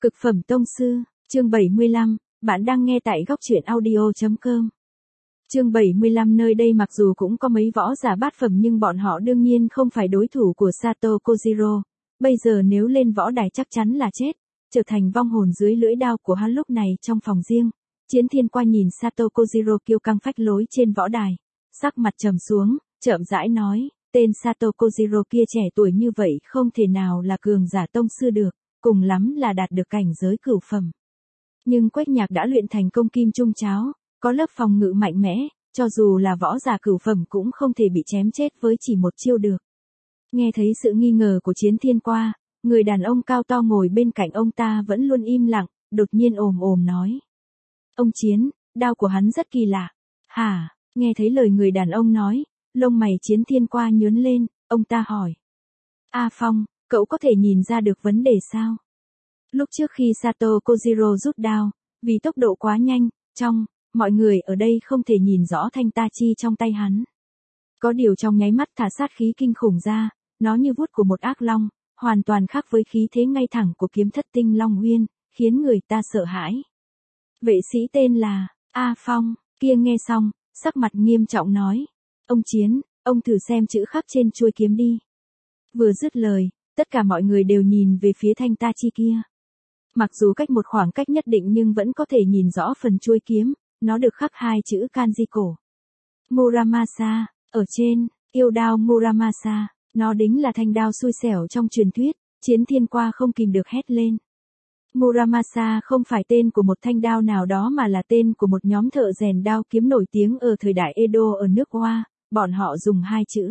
Cực phẩm tông sư, chương 75, bạn đang nghe tại góc truyện audio.com. Chương 75 nơi đây mặc dù cũng có mấy võ giả bát phẩm nhưng bọn họ đương nhiên không phải đối thủ của Sato Kojiro. Bây giờ nếu lên võ đài chắc chắn là chết, trở thành vong hồn dưới lưỡi đao của hắn. Lúc này trong phòng riêng, Chiến Thiên qua nhìn Sato Kojiro kiêu căng phách lối trên võ đài, sắc mặt trầm xuống, chậm rãi nói, tên Sato Kojiro kia trẻ tuổi như vậy không thể nào là cường giả tông sư được, cùng lắm là đạt được cảnh giới cửu phẩm. Nhưng Quách Nhạc đã luyện thành công kim trung cháo, có lớp phòng ngự mạnh mẽ, cho dù là võ giả cửu phẩm cũng không thể bị chém chết với chỉ một chiêu được. Nghe thấy sự nghi ngờ của Chiến Thiên qua, người đàn ông cao to ngồi bên cạnh ông ta vẫn luôn im lặng, đột nhiên ồm ồm nói. Ông Chiến, đao của hắn rất kỳ lạ. Hả? Nghe thấy lời người đàn ông nói, lông mày Chiến Thiên qua nhướng lên, ông ta hỏi. A Phong, cậu có thể nhìn ra được vấn đề sao? Lúc trước khi Sato Kojiro rút đao, vì tốc độ quá nhanh, mọi người ở đây không thể nhìn rõ thanh ta chi trong tay hắn. Có điều trong nháy mắt thả sát khí kinh khủng ra, nó như vuốt của một ác long, hoàn toàn khác với khí thế ngay thẳng của kiếm thất tinh Long Uyên, khiến người ta sợ hãi. Vệ sĩ tên là A Phong, kia nghe xong, sắc mặt nghiêm trọng nói. Ông Chiến, ông thử xem chữ khắc trên chuôi kiếm đi. Vừa dứt lời, tất cả mọi người đều nhìn về phía thanh ta chi kia. Mặc dù cách một khoảng cách nhất định nhưng vẫn có thể nhìn rõ phần chuôi kiếm, nó được khắc hai chữ kanji cổ. Muramasa, ở trên, yêu đao Muramasa, nó đính là thanh đao xui xẻo trong truyền thuyết, Chiến Thiên qua không kìm được hét lên. Muramasa không phải tên của một thanh đao nào đó mà là tên của một nhóm thợ rèn đao kiếm nổi tiếng ở thời đại Edo ở nước Hoa, bọn họ dùng hai chữ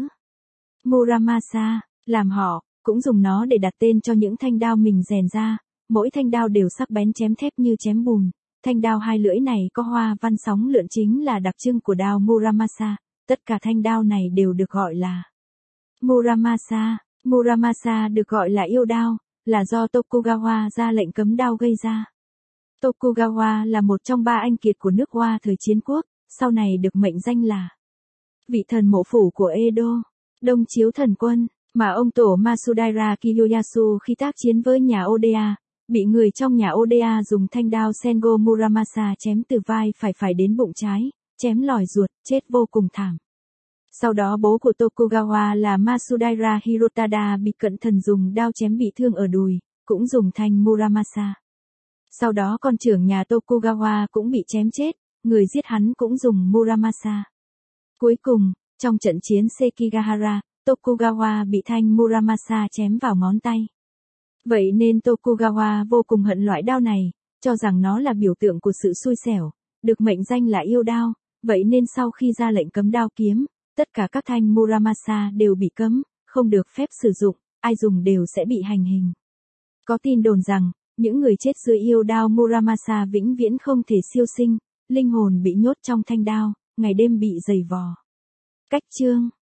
Muramasa, làm họ cũng dùng nó để đặt tên cho những thanh đao mình rèn ra, mỗi thanh đao đều sắc bén chém thép như chém bùn. Thanh đao hai lưỡi này có hoa văn sóng lượn chính là đặc trưng của đao Muramasa, tất cả thanh đao này đều được gọi là Muramasa. Muramasa được gọi là yêu đao, là do Tokugawa ra lệnh cấm đao gây ra. Tokugawa là một trong ba anh kiệt của nước Hoa thời chiến quốc, sau này được mệnh danh là vị thần mộ phủ của Edo, Đông Chiếu thần quân, mà ông tổ Masudaira Kiyoyasu khi tác chiến với nhà Oda, bị người trong nhà Oda dùng thanh đao Sengo Muramasa chém từ vai phải đến bụng trái, chém lòi ruột, chết vô cùng thảm. Sau đó bố của Tokugawa là Masudaira Hirotada bị cận thần dùng đao chém bị thương ở đùi, cũng dùng thanh Muramasa. Sau đó con trưởng nhà Tokugawa cũng bị chém chết, người giết hắn cũng dùng Muramasa. Cuối cùng, trong trận chiến Sekigahara, Tokugawa bị thanh Muramasa chém vào ngón tay. Vậy nên Tokugawa vô cùng hận loại đao này, cho rằng nó là biểu tượng của sự xui xẻo, được mệnh danh là yêu đao, vậy nên sau khi ra lệnh cấm đao kiếm, tất cả các thanh Muramasa đều bị cấm, không được phép sử dụng, ai dùng đều sẽ bị hành hình. Có tin đồn rằng, những người chết dưới yêu đao Muramasa vĩnh viễn không thể siêu sinh, linh hồn bị nhốt trong thanh đao, ngày đêm bị giày vò. Cách chương